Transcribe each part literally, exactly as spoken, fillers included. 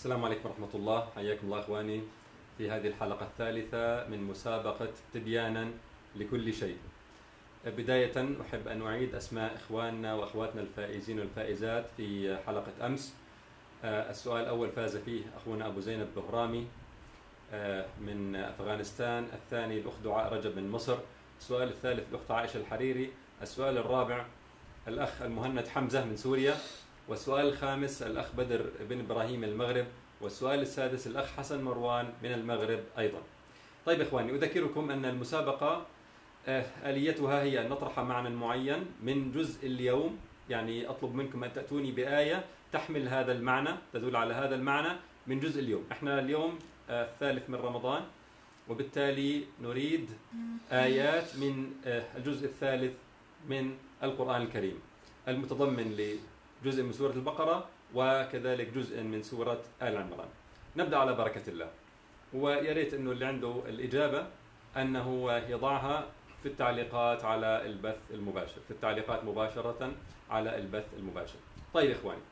السلام عليكم ورحمة الله، حياكم الله إخواني في هذه الحلقة الثالثة من مسابقة تبيانا لكل شيء. بداية أحب أن أعيد أسماء إخواننا وأخواتنا الفائزين والفائزات في حلقة أمس. السؤال الأول فاز فيه أخونا أبو زينب بهرامي من أفغانستان، الثاني الأخت دعاء رجب من مصر، السؤال الثالث الأخت عائشة الحريري، السؤال الرابع الأخ المهند حمزة من سوريا، والسؤال الخامس الأخ بدر بن إبراهيم المغرب، والسؤال السادس الأخ حسن مروان من المغرب أيضا. طيب إخواني، أذكركم أن المسابقة آليتها هي أن نطرح معنى معين من جزء اليوم، يعني أطلب منكم أن تأتوني بآية تحمل هذا المعنى، تدل على هذا المعنى من جزء اليوم. احنا اليوم الثالث من رمضان، وبالتالي نريد آيات من الجزء الثالث من القرآن الكريم المتضمن لجزء من سورة البقرة وكذلك جزء من سورة آل عمران. نبدأ على بركة الله، ويا ريت انه اللي عنده الإجابة أنه يضعها في التعليقات على البث المباشر، في التعليقات مباشرة على البث المباشر. طيب إخواني،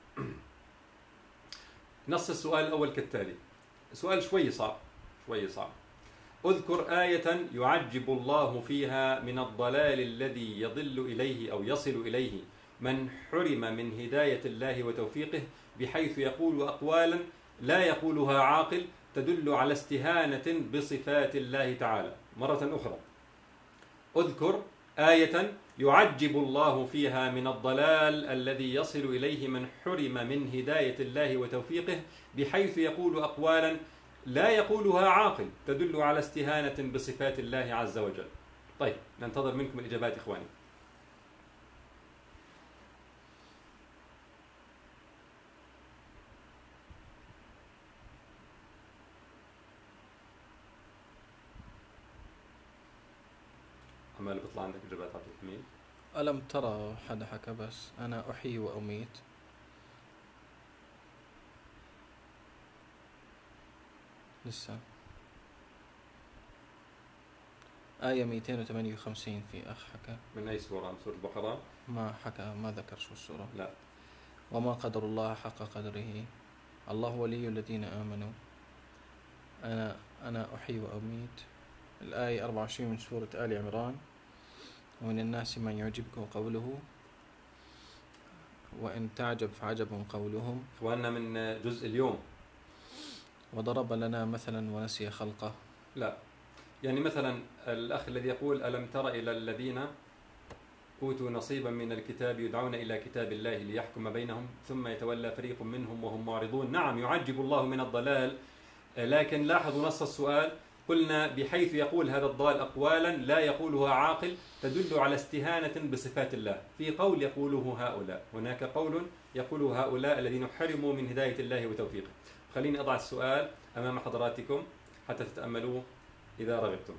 نص السؤال الأول كالتالي، سؤال شوي صعب شوي صعب. اذكر آية يعجب الله فيها من الضلال الذي يضل إليه أو يصل إليه من حرم من هداية الله وتوفيقه، بحيث يقول أقوالا لا يقولها عاقل تدل على استهانة بصفات الله تعالى. مرة أخرى، اذكر آية يعجب الله فيها من الضلال الذي يصل إليه من حرم من هداية الله وتوفيقه، بحيث يقول أقوالا لا يقولها عاقل تدل على استهانة بصفات الله عز وجل. طيب، ننتظر منكم الإجابات إخواني. عمال بيطلع عندك إجابات عبد الحميد. ألم ترى حدا حكى بس أنا أحيي وأميت. لسه آية مئتين وثمانية وخمسين في أخ حكى. من أي سورة؟ من سورة البقرة؟ ما حكى، ما ذكر شو السورة. لا. وما قدر الله حق قدره، الله ولي الذين آمنوا، أنا أنا أحيي وأميت. الآية أربعة وعشرين من سورة آل عمران، ومن الناس من يعجبك قوله وإن تعجب فعجب قولهم. إخواننا من جزء اليوم. وضرب لنا مثلا ونسي خلقه. لا، يعني مثلا الأخ الذي يقول ألم تر إلى الذين أوتوا نصيبا من الكتاب يدعون إلى كتاب الله ليحكم بينهم ثم يتولى فريق منهم وهم معرضون. نعم، يعجب الله من الضلال، لكن لاحظوا نص السؤال، قلنا بحيث يقول هذا الضال أقوالا لا يقولها عاقل تدل على استهانة بصفات الله. في قول يقوله هؤلاء، هناك قول يقوله هؤلاء الذين حرموا من هداية الله وتوفيقه. خليني أضع السؤال أمام حضراتكم حتى تتأملوه إذا رغبتم.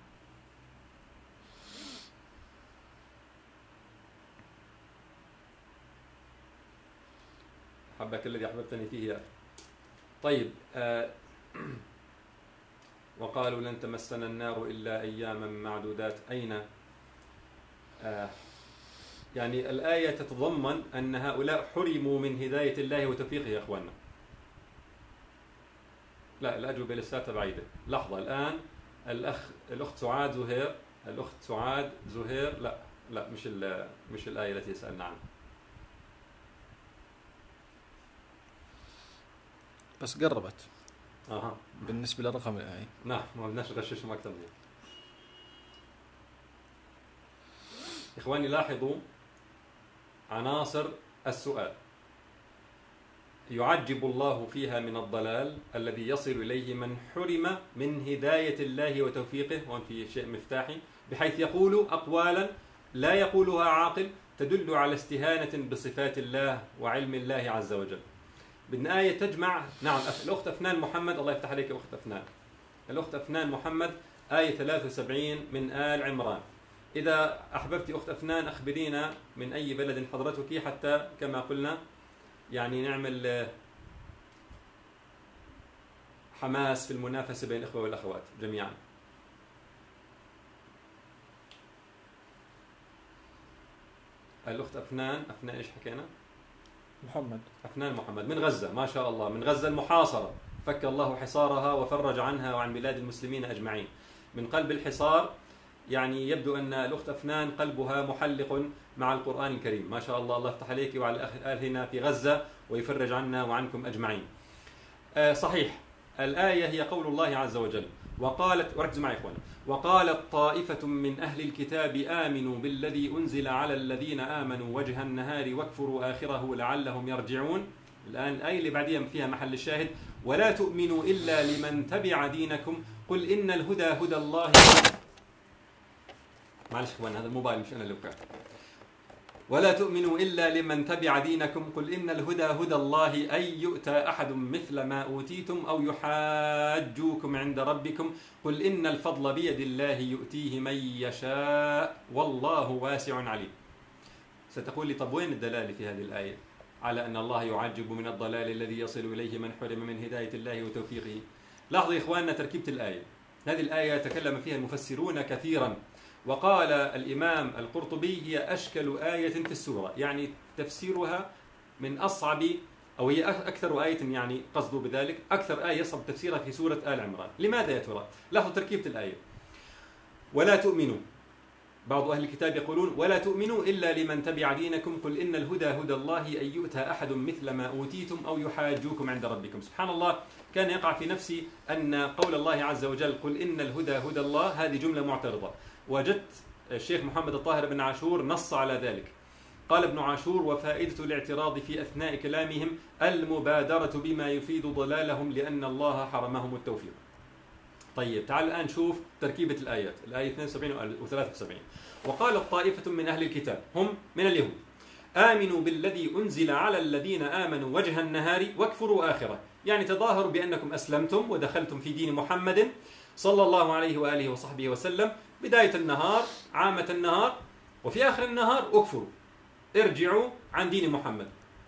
أحبك الذي أحببتني فيه يا أخي. طيب، آه وقالوا لن تمسنا النار إلا أياما معدودات. أين؟ آه يعني الآية تتضمن أن هؤلاء حرموا من هداية الله وتوفيقه يا أخواننا. لا، الأجوبة لساتها بعيدة. لحظة، الآن الأخ الأخت سعاد زهير، الأخت سعاد زهير لا لا مش مش الآية التي سألنا عنها. بس قربت. اها بالنسبة لرقم الآية. نعم، ما بدناش نغششهم أكثر من هيك. إخواني لاحظوا عناصر السؤال. يعجب الله فيها من الضلال الذي يصل إليه من حرم من هداية الله وتوفيقه، وهون في شيء مفتاحي، بحيث يقول أقوالا لا يقولها عاقل تدل على استهانة بصفات الله وعلم الله عز وجل. بدنا آية تجمع. نعم، الأخت أفنان محمد، الله يفتح عليك يا أخت أفنان. الأخت أفنان محمد آية ثلاثة وسبعين من آل عمران. إذا أحببت أخت أفنان أخبرينا من أي بلد حضرتك، حتى كما قلنا يعني نعمل حماس في المنافسة بين الإخوة والأخوات جميعا. الأخت أفنان، أفنان إيش حكينا؟ محمد أفنان محمد من غزة، ما شاء الله، من غزة المحاصرة، فك الله حصارها وفرج عنها وعن بلاد المسلمين أجمعين. من قلب الحصار يعني يبدو أن الأخت أفنان قلبها محلق مع القرآن الكريم، ما شاء الله، الله يفتح عليك وعلى الأخ الآل هنا في غزة ويفرج عنا وعنكم أجمعين. آه صحيح، الآية هي قول الله عز وجل: وقالت، وركزوا معي إخواني، وقالت طائفة من أهل الكتاب آمنوا بالذي أنزل على الذين آمنوا وجه النهار واكفروا آخره لعلهم يرجعون. الآن الآية اللي بعدها فيها محل الشاهد: ولا تؤمنوا إلا لمن تبع دينكم قل إن الهدى هدى الله. معلش إخوان، هذا الموبايل مش أنا اللي وقعت. ولا تؤمنوا إلا لمن تبع دينكم قل إن الهدى هدى الله أن يؤتى أحد مثل ما أوتيتم أو يحاجوكم عند ربكم قل إن الفضل بيد الله يؤتيه من يشاء والله واسع عليم. ستقول لي طب وين الدلالة في هذه الآية على أن الله يعجب من الضلال الذي يصل إليه من حرم من هداية الله وتوفيقه؟ لاحظوا يا إخواننا تركيبة الآية. هذه الآية تكلم فيها المفسرون كثيرا، وقال الإمام القرطبي هي أشكل آية في السورة، يعني تفسيرها من أصعب، أو هي أكثر آية، يعني قصده بذلك أكثر آية يصعب تفسيرها في سورة آل عمران. لماذا يا ترى؟ لاحظوا تركيبة الآية: ولا تؤمنوا، بعض أهل الكتاب يقولون ولا تؤمنوا إلا لمن تبع دينكم قل إن الهدى هدى الله أن يؤتى أحد مثل ما أوتيتم أو يحاجوكم عند ربكم. سبحان الله، كان يقع في نفسي أن قول الله عز وجل قل إن الهدى هدى الله هذه جملة معترضة. وجدت الشيخ محمد الطاهر بن عاشور نص على ذلك. قال ابن عاشور: وفائدة الاعتراض في أثناء كلامهم المبادرة بما يفيد ضلالهم لأن الله حرمهم التوفيق. طيب تعال الآن نشوف تركيبة الآيات، الآية اثنين وسبعين و ثلاثة وسبعين. وقال طائفة من أهل الكتاب هم من اليهود آمنوا بالذي أنزل على الذين آمنوا وجه النهار واكفروا آخره، يعني تظاهروا بأنكم أسلمتم ودخلتم في دين محمد صلى الله عليه وآله وصحبه وسلم بداية النهار، عامة النهار، وفي آخر النهار اكفروا، ارجعوا عن دين محمد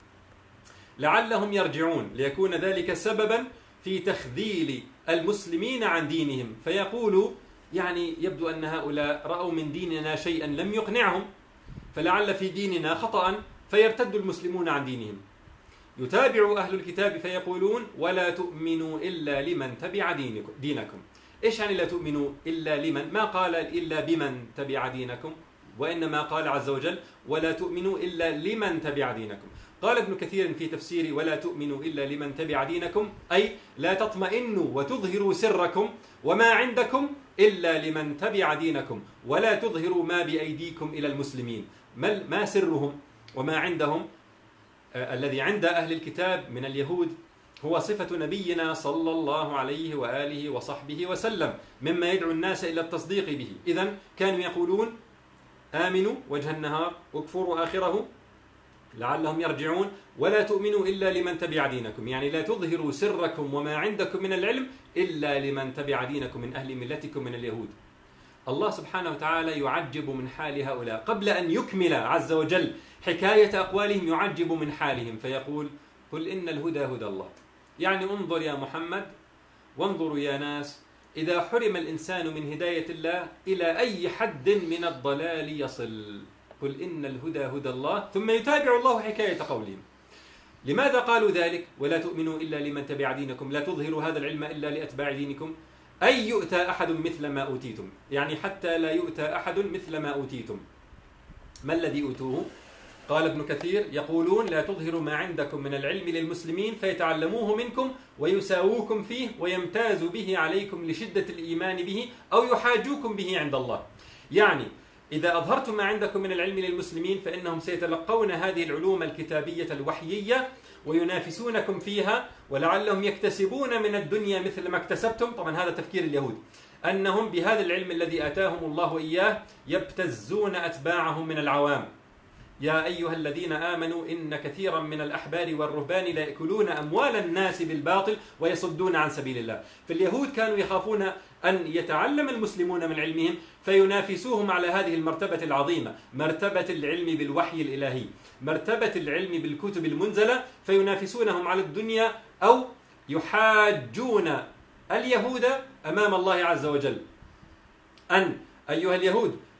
لعلهم يرجعون، ليكون ذلك سببا في تخذيل المسلمين عن دينهم، فيقولوا يعني يبدو أن هؤلاء رأوا من ديننا شيئا لم يقنعهم، فلعل في ديننا خطأ فيرتد المسلمون عن دينهم. يتابع أهل الكتاب فيقولون ولا تؤمنوا إلا لمن تبع دينكم. إيش يعني لا تؤمنوا إلا لمن؟ ما قال إلا بمن تبع دينكم، وإنما قال عز وجل ولا تؤمنوا إلا لمن تبع دينكم. قال ابن كثير في تفسير ولا تؤمنوا إلا لمن تبع دينكم أي لا تطمئنوا وتظهروا سركم وما عندكم إلا لمن تبع دينكم، ولا تظهروا ما بأيديكم إلى المسلمين. ما سرهم وما عندهم؟ آه الذي عند أهل الكتاب من اليهود هو صفة نبينا صلى الله عليه وآله وصحبه وسلم مما يدعو الناس إلى التصديق به. إذن كانوا يقولون آمنوا وجه النهار واكفروا آخره لعلهم يرجعون، ولا تؤمنوا إلا لمن تبع دينكم، يعني لا تظهروا سركم وما عندكم من العلم إلا لمن تبع دينكم من أهل ملتكم من اليهود. الله سبحانه وتعالى يعجب من حال هؤلاء قبل أن يكمل عز وجل حكاية أقوالهم، يعجب من حالهم فيقول قل إن الهدى هدى الله. يعني انظر يا محمد وانظروا يا ناس، إذا حرم الإنسان من هداية الله إلى أي حد من الضلال يصل؟ قل إن الهدى هدى الله، ثم يتابع الله حكاية قولهم. لماذا قالوا ذلك؟ ولا تؤمنوا إلا لمن تبع دينكم، لا تظهروا هذا العلم إلا لأتباع دينكم، أي يؤتى أحد مثل ما أوتيتم، يعني حتى لا يؤتى أحد مثل ما أوتيتم. ما الذي أوتوه؟ قال ابن كثير يقولون لا تظهروا ما عندكم من العلم للمسلمين فيتعلموه منكم ويساووكم فيه ويمتازوا به عليكم لشدة الإيمان به أو يحاجوكم به عند الله. يعني إذا أظهرتم ما عندكم من العلم للمسلمين فإنهم سيتلقون هذه العلوم الكتابية الوحيية وينافسونكم فيها، ولعلهم يكتسبون من الدنيا مثل ما اكتسبتم. طبعا هذا تفكير اليهود، أنهم بهذا العلم الذي آتاهم الله إياه يبتزون أتباعهم من العوام. يا أيها الذين آمنوا إن كثيرا من الأحبار والرهبان لا يأكلون أموال الناس بالباطل ويصدون عن سبيل الله. فاليهود كانوا يخافون أن يتعلم المسلمون من علمهم فينافسوهم على هذه المرتبة العظيمة، مرتبة العلم بالوحي الإلهي، مرتبة العلم بالكتب المنزلة، فينافسونهم على الدنيا أو يحاجون اليهود أمام الله عز وجل. أن أيها اليهود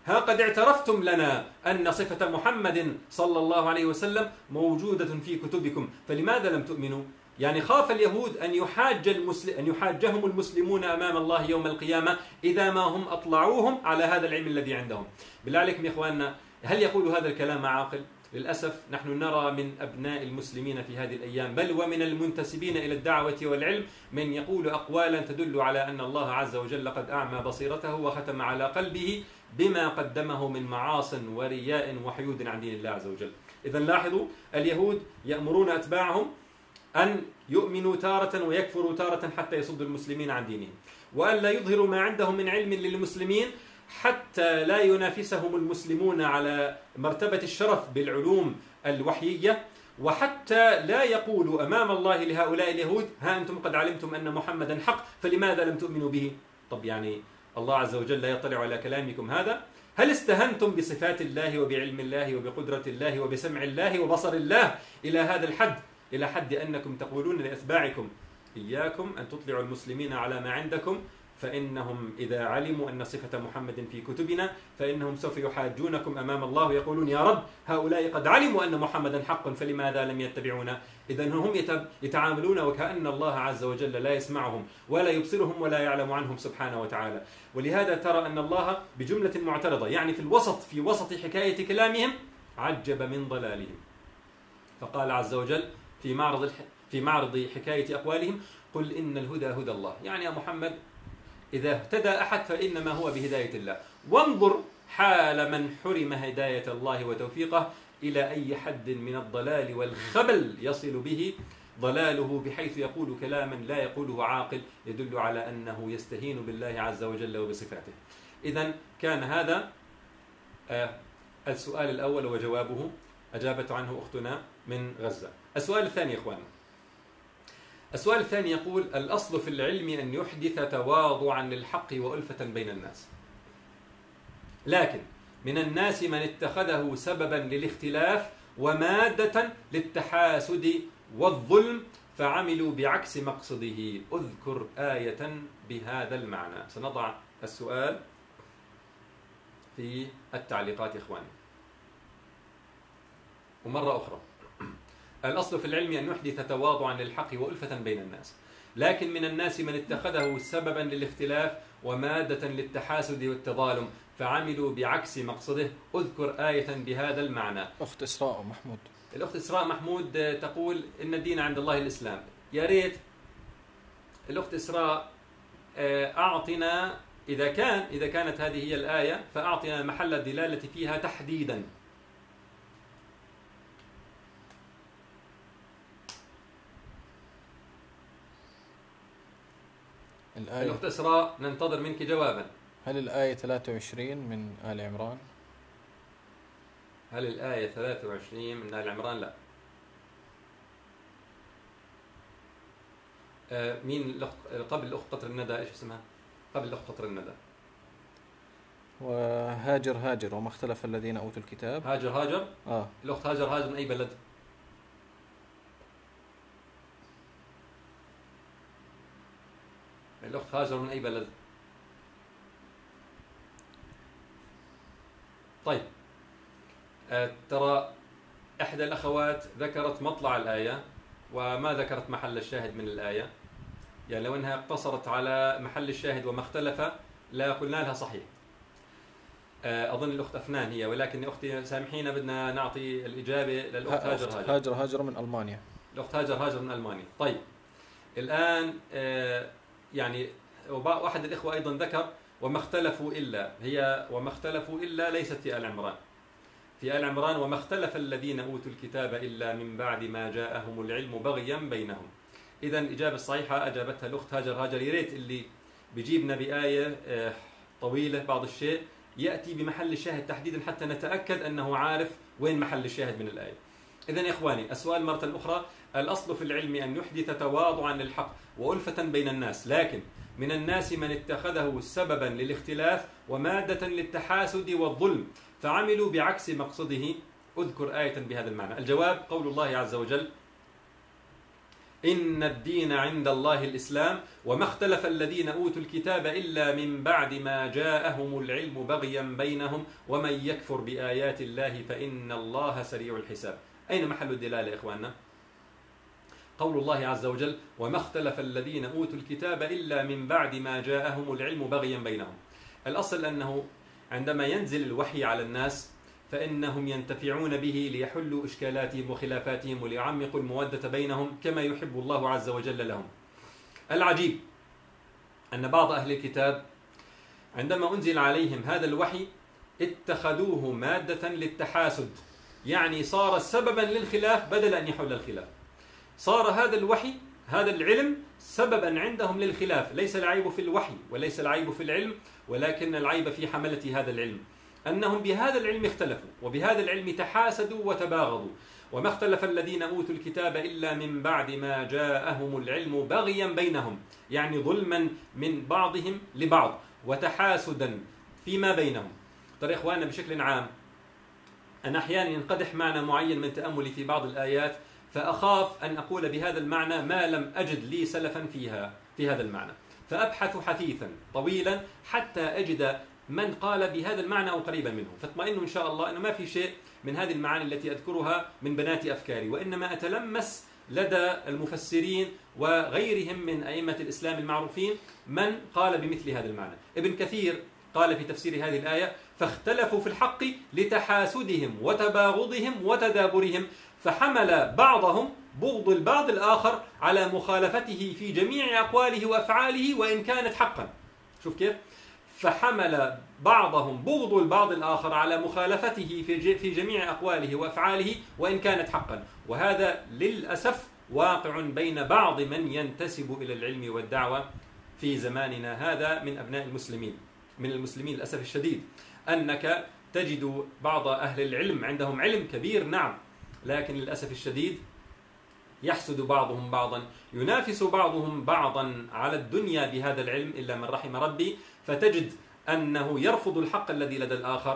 ها قد اعترفتم لنا أن صفة محمد صلى الله عليه وسلم موجودة في كتبكم فلماذا لم تؤمنوا؟ يعني خاف اليهود أن يحاج المسلم أن يحاجهم المسلمون أمام الله يوم القيامة إذا ما هم أطلعوهم على هذا العلم الذي عندهم. بالله عليكم يا إخواننا، هل يقول هذا الكلام عاقل؟ للأسف نحن نرى من أبناء المسلمين في هذه الأيام بل ومن المنتسبين إلى الدعوة والعلم من يقول أقوالا تدل على أن الله عز وجل قد أعمى بصيرته وختم على قلبه بما قدمه من معاص ورياء وحيود عن دين الله عز وجل. إذا لاحظوا، اليهود يأمرون أتباعهم أن يؤمنوا تارة ويكفروا تارة حتى يصدوا المسلمين عن دينهم، وأن لا يظهروا ما عندهم من علم للمسلمين حتى لا ينافسهم المسلمون على مرتبة الشرف بالعلوم الوحيية، وحتى لا يقولوا أمام الله لهؤلاء اليهود ها أنتم قد علمتم أن محمدا حق فلماذا لم تؤمنوا به؟ طب يعني الله عز وجل لا يطلع على كلامكم هذا؟ هل استهنتم بصفات الله وبعلم الله وبقدرة الله وبسمع الله وبصر الله إلى هذا الحد، إلى حد أنكم تقولون لأتباعكم إياكم أن تطلعوا المسلمين على ما عندكم، فإنهم إذا علموا أن صفة محمد في كتبنا فإنهم سوف يحاجونكم أمام الله ويقولون يا رب هؤلاء قد علموا أن محمدا حق فلماذا لم يتبعونا؟ إذن هم يتعاملون وكأن الله عز وجل لا يسمعهم ولا يبصرهم ولا يعلم عنهم سبحانه وتعالى. ولهذا ترى أن الله بجملة معترضة، يعني في الوسط في وسط حكاية كلامهم عجب من ضلالهم، فقال عز وجل في معرض في معرض حكاية أقوالهم قل إن الهدى هدى الله، يعني يا محمد إذا اهتدى أحد فإنما هو بهداية الله، وانظر حال من حرم هداية الله وتوفيقه إلى أي حد من الضلال والخبل يصل به ضلاله، بحيث يقول كلاما لا يقوله عاقل يدل على أنه يستهين بالله عز وجل وبصفاته. إذن كان هذا السؤال الأول وجوابه أجابت عنه أختنا من غزة. السؤال الثاني يا إخواننا، السؤال الثاني يقول الأصل في العلم أن يحدث تواضعا للحق وألفة بين الناس، لكن من الناس من اتخذه سببا للاختلاف ومادة للتحاسد والظلم فعملوا بعكس مقصده، أذكر آية بهذا المعنى. سنضع السؤال في التعليقات يا إخواني. ومرة أخرى، الأصل في العلم أن يحدث تواضعا للحق وألفة بين الناس، لكن من الناس من اتخذه سببا للاختلاف ومادة للتحاسد والتظالم فعملوا بعكس مقصده، أذكر آية بهذا المعنى. أخت إسراء محمود. الأخت إسراء محمود تقول إن الدين عند الله الإسلام. يا ريت الأخت إسراء أعطنا إذا كان إذا كانت هذه هي الآية فأعطنا محل الدلالة فيها تحديدا. الآية الأخت إسراء ننتظر منك جوابا. هل الآية ثلاثة وعشرين من آل عمران؟ هل الآية ثلاثة وعشرين من آل عمران؟ لا. آه مين الأخت قبل الأخت قطر الندى؟ إيش اسمها؟ قبل الأخت قطر الندى. وهاجر هاجر وما اختلف الذين أوتوا الكتاب. هاجر هاجر؟ آه. الأخت هاجر هاجر من أي بلد؟ الأخت هاجر من أي بلد؟ طيب أه ترى إحدى الأخوات ذكرت مطلع الآية وما ذكرت محل الشاهد من الآية، يعني لو أنها اقتصرت على محل الشاهد وما اختلف لا قلنا لها صحيح. أه أظن الأخت أفنان هي، ولكن أختي سامحينا بدنا نعطي الإجابة للأخت هاجر هاجر. هاجر هاجر من ألمانيا. الأخت هاجر هاجر من ألمانيا. طيب الآن أه يعني واحد الإخوة أيضا ذكر وما اختلفوا إلا، هي وما اختلفوا إلا ليست في آل عمران. في آل عمران وما اختلف الذين أوتوا الكتاب إلا من بعد ما جاءهم العلم بغيا بينهم. إذا الإجابة الصحيحة أجابتها الأخت هاجر هاجر. يا ريت اللي بيجيبنا بآية طويلة بعض الشيء يأتي بمحل الشاهد تحديدا حتى نتأكد أنه عارف وين محل الشاهد من الآية. إذا يا إخواني السؤال مرة أخرى، الأصل في العلم أن يحدث تواضعا للحق وألفة بين الناس، لكن من الناس من اتخذه سببا للاختلاف ومادة للتحاسد والظلم فعملوا بعكس مقصده، أذكر آية بهذا المعنى. الجواب قول الله عز وجل إن الدين عند الله الإسلام وما اختلف الذين أوتوا الكتاب إلا من بعد ما جاءهم العلم بغيا بينهم ومن يكفر بآيات الله فإن الله سريع الحساب. أين محل الدلالة يا إخواننا؟ قول الله عز وجل وما اختلف الذين أوتوا الكتاب إلا من بعد ما جاءهم العلم بغيا بينهم. الأصل أنه عندما ينزل الوحي على الناس فإنهم ينتفعون به ليحلوا إشكالاتهم وخلافاتهم وليعمقوا المودة بينهم كما يحب الله عز وجل لهم. العجيب أن بعض أهل الكتاب عندما أنزل عليهم هذا الوحي اتخذوه مادة للتحاسد، يعني صار سببا للخلاف بدل أن يحل الخلاف. صار هذا الوحي هذا العلم سببا عندهم للخلاف. ليس العيب في الوحي وليس العيب في العلم، ولكن العيب في حملة هذا العلم، أنهم بهذا العلم اختلفوا وبهذا العلم تحاسدوا وتباغضوا. وما اختلف الذين أوتوا الكتاب إلا من بعد ما جاءهم العلم بغيا بينهم، يعني ظلما من بعضهم لبعض وتحاسدا فيما بينهم. ترى إخواننا بشكل عام أنا أحيانا ينقدح معنى معين من تأملي في بعض الآيات فأخاف أن أقول بهذا المعنى ما لم أجد لي سلفا فيها في هذا المعنى، فأبحث حثيثا طويلا حتى أجد من قال بهذا المعنى أو قريبا منه، فاطمئنوا إن شاء الله أنه ما في شيء من هذه المعاني التي أذكرها من بنات أفكاري، وإنما أتلمس لدى المفسرين وغيرهم من أئمة الإسلام المعروفين من قال بمثل هذا المعنى. ابن كثير قال في تفسير هذه الآية فاختلفوا في الحق لتحاسدهم وتباغضهم وتدابرهم، فحمل بعضهم بغض البعض الآخر على مخالفته في جميع أقواله وأفعاله وإن كانت حقا. شوف كيف؟ فحمل بعضهم بغض البعض الآخر على مخالفته في جميع أقواله وأفعاله وإن كانت حقا. وهذا للأسف واقع بين بعض من ينتسب إلى العلم والدعوة في زماننا هذا من أبناء المسلمين من المسلمين للأسف الشديد، أنك تجد بعض أهل العلم عندهم علم كبير نعم، لكن للأسف الشديد يحسد بعضهم بعضا، ينافس بعضهم بعضا على الدنيا بهذا العلم إلا من رحم ربي، فتجد أنه يرفض الحق الذي لدى الآخر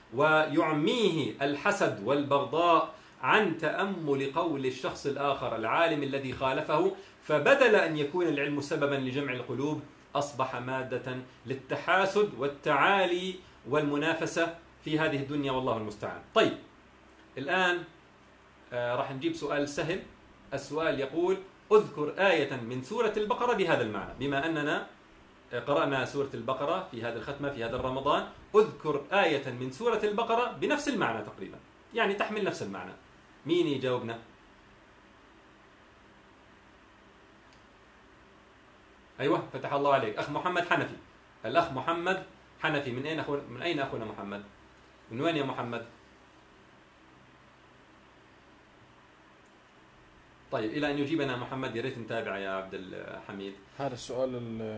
ويعميه الحسد والبغضاء عن تأمل قول الشخص الآخر العالم الذي خالفه، فبدل أن يكون العلم سببا لجمع القلوب أصبح مادة للتحاسد والتعالي والمنافسة في هذه الدنيا والله المستعان. طيب الآن آه راح نجيب سؤال سهل. السؤال يقول اذكر آية من سورة البقرة بهذا المعنى. بما أننا قرأنا سورة البقرة في هذه الختمة في هذا رمضان، اذكر آية من سورة البقرة بنفس المعنى تقريبا، يعني تحمل نفس المعنى. مين يجاوبنا؟ أيوة فتح الله عليك أخ محمد حنفي. الأخ محمد حنفي من أين أخو... من أين أخونا محمد؟ من وين يا محمد؟ طيب إلى أن يجيبنا محمد يا ريت نتابع يا عبد الحميد. هذا السؤال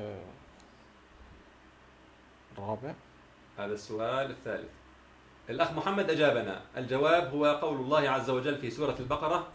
الرابع. هذا السؤال الثالث. الأخ محمد أجابنا. الجواب هو قول الله عز وجل في سورة البقرة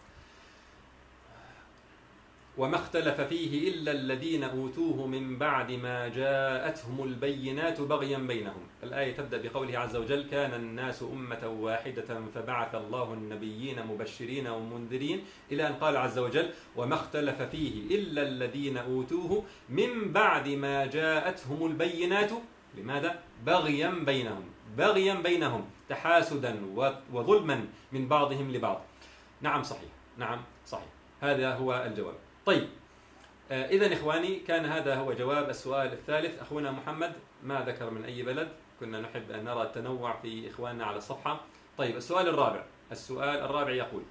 وما اختلف فيه إلا الذين أوتوه من بعد ما جاءتهم البينات بغيا بينهم. الآية تبدأ بقوله عز وجل كان الناس أمة واحدة فبعث الله النبيين مبشرين ومنذرين إلى أن قال عز وجل وما اختلف فيه إلا الذين أوتوه من بعد ما جاءتهم البينات. لماذا؟ بغيا بينهم بغيا بينهم تحاسدا وظلما من بعضهم لبعض. نعم صحيح نعم صحيح هذا هو الجواب. طيب آه إذن إخواني كان هذا هو جواب السؤال الثالث. أخونا محمد ما ذكر من أي بلد، كنا نحب أن نرى التنوع في إخواننا على الصفحة. طيب السؤال الرابع. السؤال الرابع يقول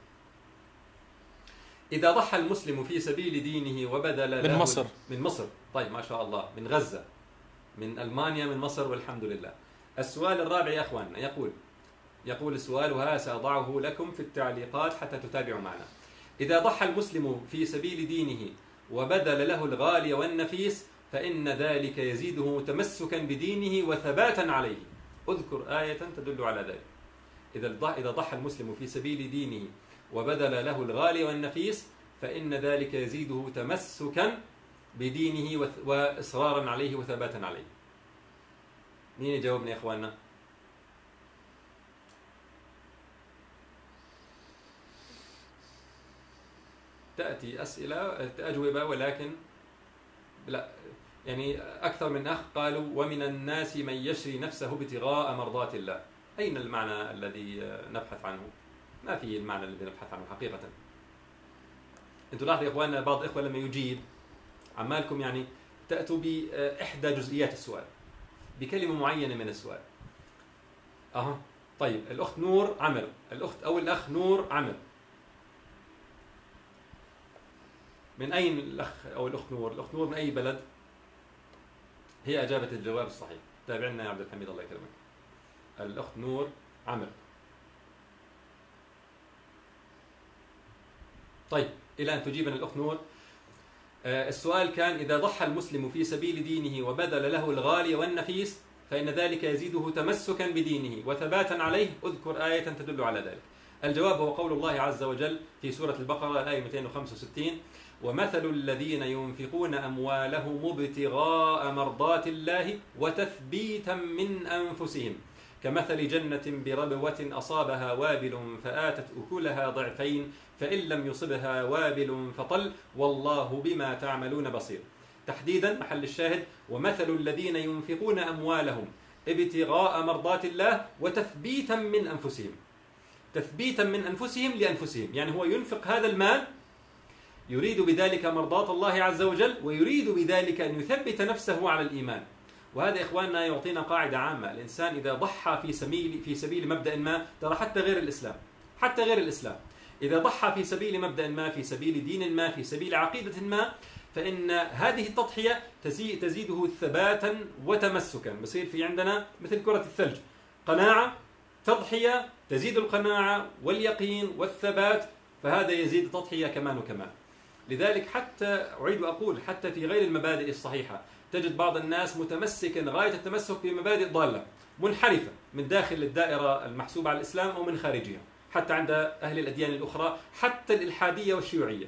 إذا ضحى المسلم في سبيل دينه وبذل له من مصر من مصر طيب ما شاء الله، من غزة، من ألمانيا، من مصر والحمد لله. السؤال الرابع يا أخواننا يقول يقول السؤال وها سأضعه لكم في التعليقات حتى تتابعوا معنا. إذا ضحى المسلم في سبيل دينه وبذل له الغالي والنفيس فإن ذلك يزيده تمسكا بدينه وثباتا عليه. اذكر آية تدل على ذلك. إذا ضحى المسلم في سبيل دينه وبذل له الغالي والنفيس فإن ذلك يزيده تمسكا بدينه وإصرارا عليه وثباتا عليه. مين يجاوبني يا إخواننا؟ تأتي أسئلة أجوبة، ولكن لا يعني أكثر من أخ قالوا ومن الناس من يشري نفسه ابتغاء مرضات الله. أين المعنى الذي نبحث عنه؟ ما في المعنى الذي نبحث عنه حقيقة. أنتم لاحظوا يا إخواننا بعض الإخوة لما يجيب عمالكم يعني تأتوا بإحدى جزئيات السؤال، بكلمة معينة من السؤال. أها طيب الأخت نور عمر، الأخت أو الأخ نور عمر، من أين الأخ أو الأخت نور؟ الأخت نور من أي بلد؟ هي أجابت الجواب الصحيح. تابعنا يا عبد الحميد الله يكرمك. الأخت نور عمر. طيب إلى أن تجيبنا الأخت نور، السؤال كان إذا ضحى المسلم في سبيل دينه وبذل له الغالي والنفيس فإن ذلك يزيده تمسكا بدينه وثباتا عليه، اذكر آية تدل على ذلك. الجواب هو قول الله عز وجل في سورة البقرة الآية مئتين وخمسة وستين: ومثل الذين ينفقون أموالهم ابتغاء مرضات الله وتثبيتا من أنفسهم كمثل جنة بربوة أصابها وابل فآتت أكلها ضعفين فإن لم يصبها وابل فطل والله بما تعملون بصير. تحديدا محل الشاهد ومثل الذين ينفقون أموالهم ابتغاء مرضات الله وتثبيتا من أنفسهم. تثبيتا من أنفسهم لأنفسهم، يعني هو ينفق هذا المال يريد بذلك مرضات الله عز وجل، ويريد بذلك أن يثبت نفسه على الإيمان. وهذا إخواننا يعطينا قاعدة عامة: الإنسان إذا ضحى في سبيل في سبيل مبدأ ما، ترى حتى غير الإسلام، حتى غير الإسلام إذا ضحى في سبيل مبدأ ما، في سبيل دين ما، في سبيل عقيدة ما، فإن هذه التضحية تزيده ثباتا وتمسكا. بصير في عندنا مثل كرة الثلج، قناعة، تضحية تزيد القناعة واليقين والثبات، فهذا يزيد تضحية كمان وكمان. لذلك حتى أعيد وأقول حتى في غير المبادئ الصحيحة تجد بعض الناس متمسكا غاية التمسك بمبادئ ضالة منحرفة من داخل الدائرة المحسوبة على الإسلام أو من خارجها، حتى عند أهل الأديان الأخرى، حتى الإلحادية والشيوعية،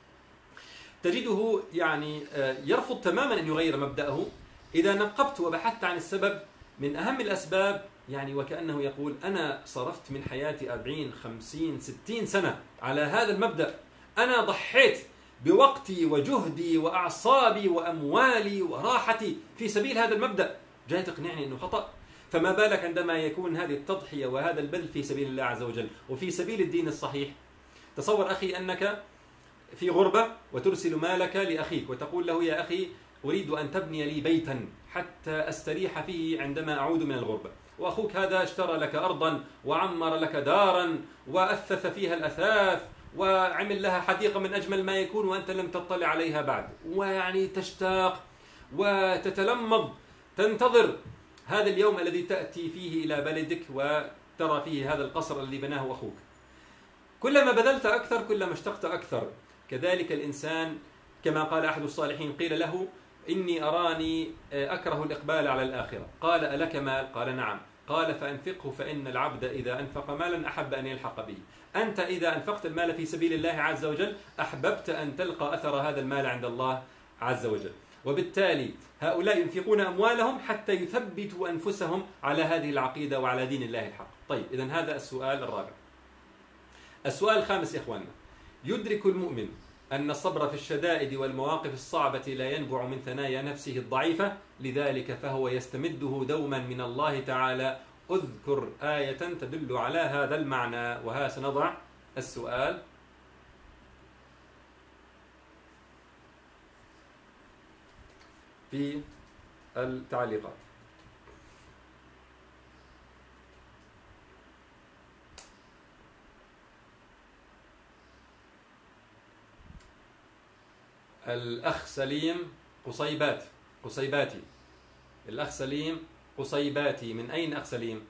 تجده يعني يرفض تماما أن يغير مبدأه. إذا نقبت وبحثت عن السبب، من أهم الأسباب يعني وكأنه يقول أنا صرفت من حياتي أربعين خمسين ستين سنة على هذا المبدأ، أنا ضحيت بوقتي وجهدي وأعصابي وأموالي وراحتي في سبيل هذا المبدأ، جاي تقنعني أنه خطأ؟ فما بالك عندما يكون هذه التضحية وهذا البذل في سبيل الله عز وجل وفي سبيل الدين الصحيح. تصور أخي أنك في غربة وترسل مالك لأخيك وتقول له يا أخي أريد أن تبني لي بيتا حتى أستريح فيه عندما أعود من الغربة، وأخوك هذا اشترى لك أرضا وعمر لك دارا وأثث فيها الأثاث وعمل لها حديقة من أجمل ما يكون وأنت لم تطلع عليها بعد، ويعني تشتاق وتتلمض تنتظر هذا اليوم الذي تأتي فيه إلى بلدك وترى فيه هذا القصر الذي بناه أخوك. كلما بذلت أكثر كلما اشتقت أكثر. كذلك الإنسان كما قال أحد الصالحين قيل له إني أراني أكره الإقبال على الآخرة، قال ألك مال؟ قال نعم، قال فأنفقه فإن العبد إذا أنفق مالا أحب أن يلحق به. أنت إذا أنفقت المال في سبيل الله عز وجل أحببت أن تلقى أثر هذا المال عند الله عز وجل. وبالتالي هؤلاء ينفقون أموالهم حتى يثبتوا أنفسهم على هذه العقيدة وعلى دين الله الحق. طيب إذن هذا السؤال الرابع. السؤال الخامس يا إخواننا: يدرك المؤمن أن الصبر في الشدائد والمواقف الصعبة لا ينبع من ثنايا نفسه الضعيفة، لذلك فهو يستمده دوما من الله تعالى. اذكر آية تدل على هذا المعنى. وها سنضع السؤال في التعليقات. الأخ سليم قصيبات قصيباتي الأخ سليم قصيباتي، من أين أخ سليم؟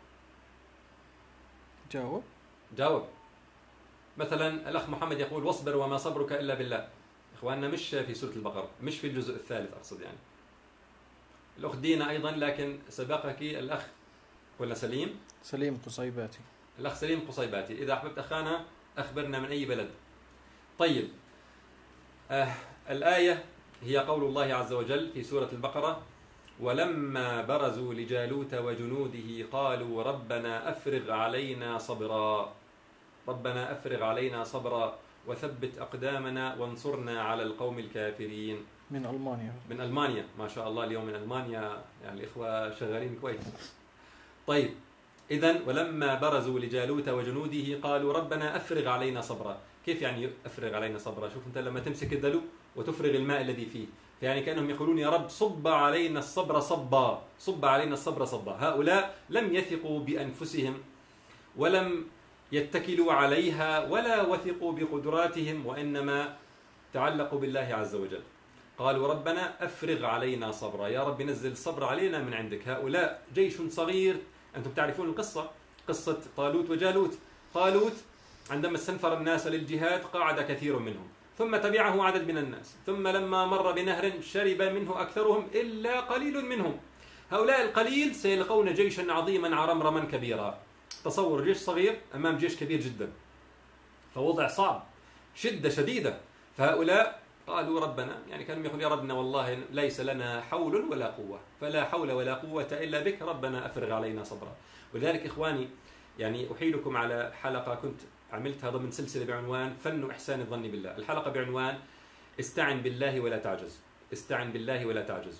جاوب جاوب. مثلا الأخ محمد يقول واصبر وما صبرك إلا بالله. إخواننا مش في سورة البقرة، مش في الجزء الثالث أقصد يعني. الأخت دينا أيضا، لكن سبقك الأخ ولا سليم؟ سليم قصيباتي. الأخ سليم قصيباتي. إذا أحببت أخانا أخبرنا من أي بلد. طيب آه الآية هي قول الله عز وجل في سورة البقرة: ولما برزوا لجالوت وجنوده قالوا ربنا أفرغ علينا صبرا ربنا أفرغ علينا صبرا وثبت أقدامنا وانصرنا على القوم الكافرين. من ألمانيا. من ألمانيا، ما شاء الله اليوم من ألمانيا، يعني الإخوة شغالين كويس. طيب إذن ولما برزوا لجالوت وجنوده قالوا ربنا أفرغ علينا صبرا. كيف يعني أفرغ علينا صبرا؟ شوف أنت لما تمسك الدلو وتفرغ الماء الذي فيه، يعني كأنهم يقولون يا رب صب علينا الصبر صبا، صب علينا الصبر صبا. هؤلاء لم يثقوا بأنفسهم ولم يتكلوا عليها ولا وثقوا بقدراتهم، وإنما تعلقوا بالله عز وجل. قالوا ربنا أفرغ علينا صبرا، يا رب نزل صبر علينا من عندك. هؤلاء جيش صغير، أنتم تعرفون القصة، قصة طالوت وجالوت. طالوت عندما استنفر الناس للجهاد قاعد كثير منهم، ثم تبعه عدد من الناس، ثم لما مر بنهر شرب منه أكثرهم إلا قليل منهم. هؤلاء القليل سيلقون جيشا عظيما عرمرما كبيرا. تصور جيش صغير أمام جيش كبير جدا، فوضع صعب، شدة شديدة. فهؤلاء قالوا ربنا، يعني كانوا يقولون يا ربنا والله ليس لنا حول ولا قوة، فلا حول ولا قوة إلا بك، ربنا أفرغ علينا صبرا. ولذلك إخواني يعني أحيلكم على حلقة كنت عملتها ضمن سلسلة بعنوان فن إحسان الظن بالله. الحلقة بعنوان استعن بالله ولا تعجز، استعن بالله ولا تعجز.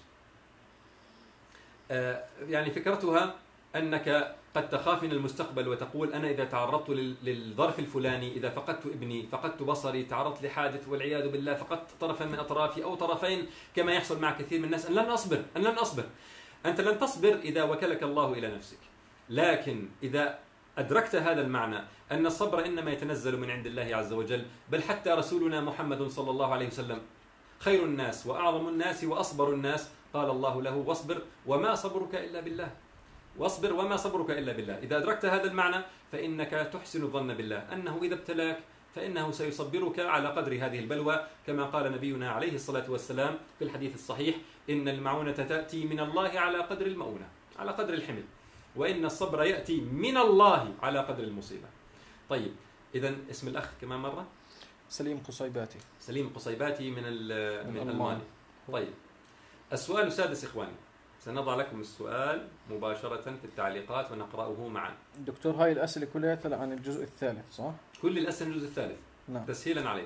آه يعني فكرتها أنك قد تخاف من المستقبل وتقول أنا إذا تعرضت للظرف الفلاني، إذا فقدت ابني، فقدت بصري، تعرضت لحادث والعياذ بالله، فقدت طرفا من أطرافي أو طرفين كما يحصل مع كثير من الناس، أن لن أصبر، أن لن أصبر. أنت لن تصبر إذا وكلك الله إلى نفسك، لكن إذا أدركت هذا المعنى أن الصبر إنما يتنزل من عند الله عز وجل، بل حتى رسولنا محمد صلى الله عليه وسلم خير الناس وأعظم الناس وأصبر الناس قال الله له واصبر وما صبرك إلا بالله، واصبر وما صبرك إلا بالله. إذا أدركت هذا المعنى فإنك تحسن الظن بالله أنه إذا ابتلاك فإنه سيصبرك على قدر هذه البلوى، كما قال نبينا عليه الصلاة والسلام في الحديث الصحيح إن المعونة تأتي من الله على قدر المؤونة، على قدر الحمل، وإن الصبر يأتي من الله على قدر المصيبة. طيب إذن اسم الأخ كمان مرة؟ سليم قصيباتي. سليم قصيباتي من, من, من ألمانيا. طيب السؤال السادس إخواني، سنضع لكم السؤال مباشرة في التعليقات ونقرأه معا. دكتور هاي الأسئلة كلها عن الجزء الثالث صح؟ كل الأسئلة الجزء الثالث. نعم. تسهيلا عليه.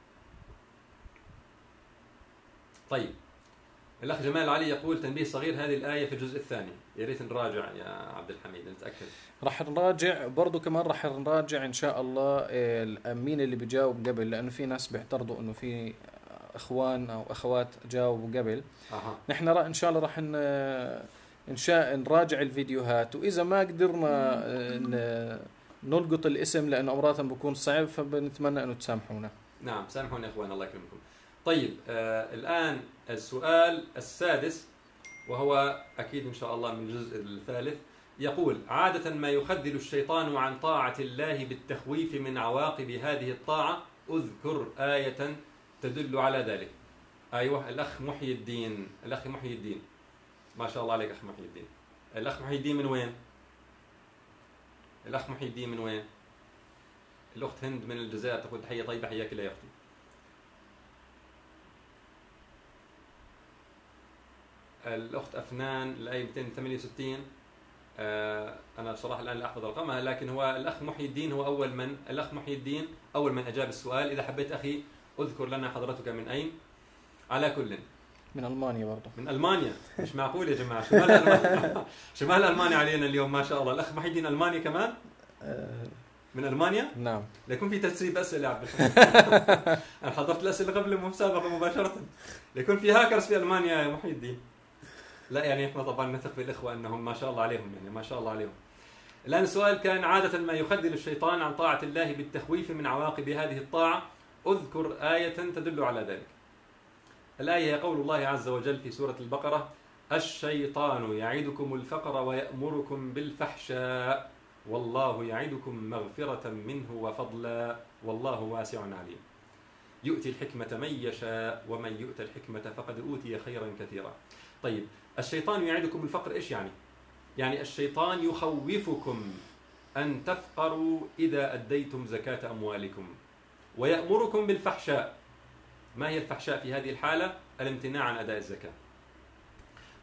طيب الأخ جمال علي يقول تنبيه صغير، هذه الآية في الجزء الثاني، يا ريت نراجع يا عبد الحميد نتأكد. راح نراجع برضو كمان، راح نراجع إن شاء الله الأمين اللي بيجاوب قبل، لأنه في ناس بيعترضوا إنه في اخوان او اخوات جاوبوا قبل. أه. نحن ان شاء الله راح ان شاء نراجع الفيديوهات، واذا ما قدرنا نلقط الاسم لانه امراض بكون صعب، فبنتمنى انه تسامحونا. نعم سامحونا اخوان الله يكرمكم. طيب آه الان السؤال السادس، وهو اكيد ان شاء الله من الجزء الثالث، يقول عادة ما يخذل الشيطان عن طاعة الله بالتخويف من عواقب هذه الطاعة، اذكر آية تدل على ذلك. أيوة الأخ محي الدين، الأخ محي الدين ما شاء الله عليك أخ محي الدين. الأخ محي الدين من وين؟ الأخ محي الدين من وين؟ الأخت هند من الجزائر تقول تحية طيبة، حياك الله يا أختي. الأخت أفنان الآية مئتين وثمانية وستين، آه أنا بصراحة الآن لا أحفظ رقمها، لكن هو الأخ محي الدين هو أول من الأخ محي الدين أول من أجاب السؤال. إذا حبيت أخي اذكر لنا حضرتك من أين؟ على كل من ألمانيا برضه. من ألمانيا، مش معقول يا جماعة، شمال ألمانيا شمال ألمانيا علينا اليوم ما شاء الله. الأخ محي الدين ألماني كمان؟ من ألمانيا؟ نعم. ليكون في تسريب أسئلة يا عبد الحميد. أنا حضرت الأسئلة قبل المسابقة مباشرة. ليكون في هاكرز في ألمانيا يا محي الدين. لا يعني احنا طبعا نثق في الإخوة أنهم ما شاء الله عليهم، يعني ما شاء الله عليهم. الآن السؤال كان عادة ما يخذل الشيطان عن طاعة الله بالتخويف من عواقب هذه الطاعة، اذكر آية تدل على ذلك. الآية هي قول الله عز وجل في سورة البقرة الشيطان يعدكم الفقر ويأمركم بالفحشاء والله يعدكم مغفرة منه وفضلا والله واسع عليم. يؤتي الحكمة من يشاء ومن يؤت الحكمة فقد أوتي خيرا كثيرا. طيب الشيطان يعدكم الفقر إيش يعني؟ يعني الشيطان يخوفكم أن تفقروا إذا أديتم زكاة أموالكم، ويأمركم بالفحشاء. ما هي الفحشاء في هذه الحالة؟ الامتناع عن أداء الزكاة.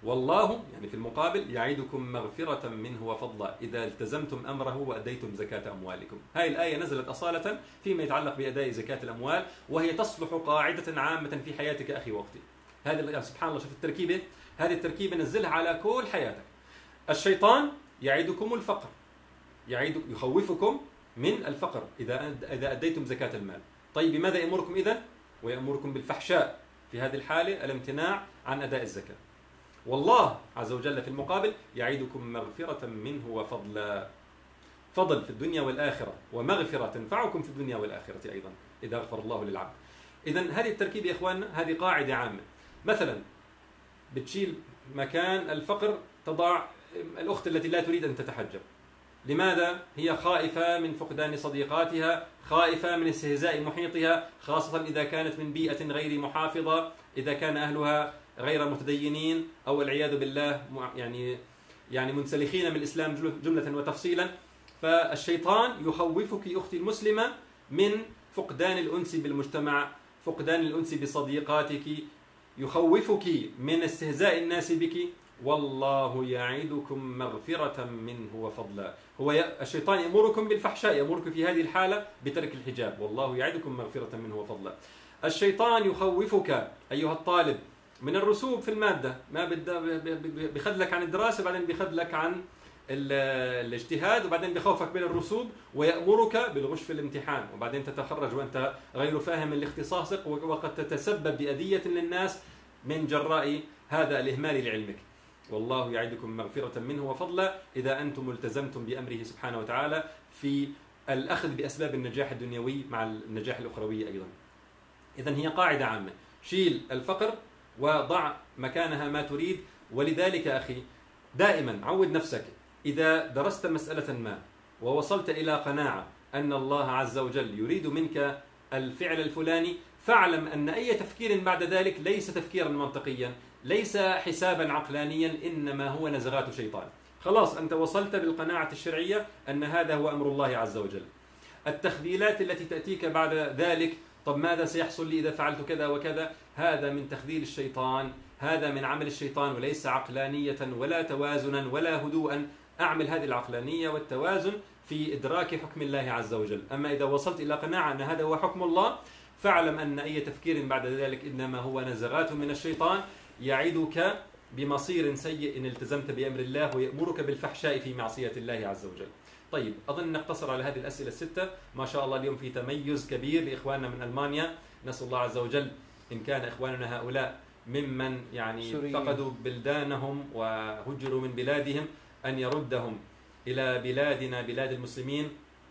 والله يعني في المقابل يعيدكم مغفرة منه وفضلا إذا التزمتم أمره وأديتم زكاة أموالكم. هذه الآية نزلت أصالة فيما يتعلق بأداء زكاة الأموال، وهي تصلح قاعدة عامة في حياتك أخي وأختي. هذه سبحان الله، شوف التركيبة، هذه التركيبة نزلها على كل حياتك. الشيطان يعيدكم الفقر، يعيد يخوفكم من الفقر إذا إذا أديتم زكاة المال. طيب بماذا يأمركم إذن؟ ويأمركم بالفحشاء، في هذه الحالة الامتناع عن أداء الزكاة. والله عز وجل في المقابل يعيدكم مغفرة منه وفضلا، فضل في الدنيا والآخرة، ومغفرة تنفعكم في الدنيا والآخرة أيضا إذا غفر الله للعبد. إذن هذه التركيبة يا إخواننا هذه قاعدة عامة. مثلا بتشيل مكان الفقر، تضع الأخت التي لا تريد أن تتحجب. لماذا؟ هي خائفة من فقدان صديقاتها، خائفة من استهزاء محيطها، خاصة إذا كانت من بيئة غير محافظة، إذا كان أهلها غير متدينين أو العياذ بالله يعني يعني منسلخين من الإسلام جملة وتفصيلا. فالشيطان يخوفك أختي المسلمة من فقدان الأنس بالمجتمع، فقدان الأنس بصديقاتك، يخوفك من استهزاء الناس بك. والله يعدكم مغفرة منه وفضلا. هو الشيطان يأمركم بالفحشاء، يأمرك في هذه الحالة بترك الحجاب، والله يعدكم مغفرة منه وفضلا. الشيطان يخوفك أيها الطالب من الرسوب في المادة، ما بخذلك عن الدراسة، بعدين بخذلك عن الاجتهاد، وبعدين بخوفك من الرسوب، ويأمرك بالغش في الامتحان، وبعدين تتخرج وأنت غير فاهم لاختصاصك، وقد تتسبب بأذية للناس من جراء هذا الإهمال لعلمك. والله يعدكم مغفرة منه وفضلا إذا أنتم التزمتم بأمره سبحانه وتعالى في الأخذ بأسباب النجاح الدنيوي مع النجاح الأخروي أيضا. إذن هي قاعدة عامة، شيل الفقر وضع مكانها ما تريد. ولذلك أخي دائما عود نفسك، إذا درست مسألة ما ووصلت إلى قناعة أن الله عز وجل يريد منك الفعل الفلاني، فاعلم أن أي تفكير بعد ذلك ليس تفكيرا منطقيا، ليس حسابا عقلانيا، إنما هو نزغات شيطان. خلاص أنت وصلت بالقناعة الشرعية أن هذا هو أمر الله عز وجل. التخذيلات التي تأتيك بعد ذلك، طب ماذا سيحصل لي إذا فعلت كذا وكذا، هذا من تخذيل الشيطان، هذا من عمل الشيطان، وليس عقلانية ولا توازنا ولا هدوءا. أعمل هذه العقلانية والتوازن في إدراك حكم الله عز وجل. أما إذا وصلت إلى قناعة أن هذا هو حكم الله، فاعلم أن أي تفكير بعد ذلك إنما هو نزغات من الشيطان، يعدك بمصير سيء إن التزمت بأمر الله، ويأمرك بالفحشاء في معصية الله عز وجل. طيب أظن نقتصر على هذه الأسئلة الستة. ما شاء الله اليوم في تميز كبير لإخواننا من ألمانيا، نسأل الله عز وجل إن كان إخواننا هؤلاء ممن يعني سوريين فقدوا بلدانهم وهجروا من بلادهم أن يردهم إلى بلادنا بلاد المسلمين،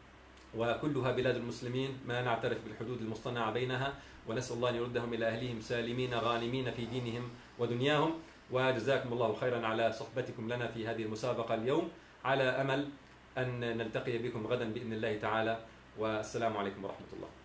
وكلها بلاد المسلمين، ما نعترف بالحدود المصطنعة بينها، ونسأل الله أن يردهم إلى أهلهم سالمين غانمين في دينهم ودنياهم. وجزاكم الله خيرا على صحبتكم لنا في هذه المسابقة اليوم، على أمل أن نلتقي بكم غدا بإذن الله تعالى، والسلام عليكم ورحمة الله.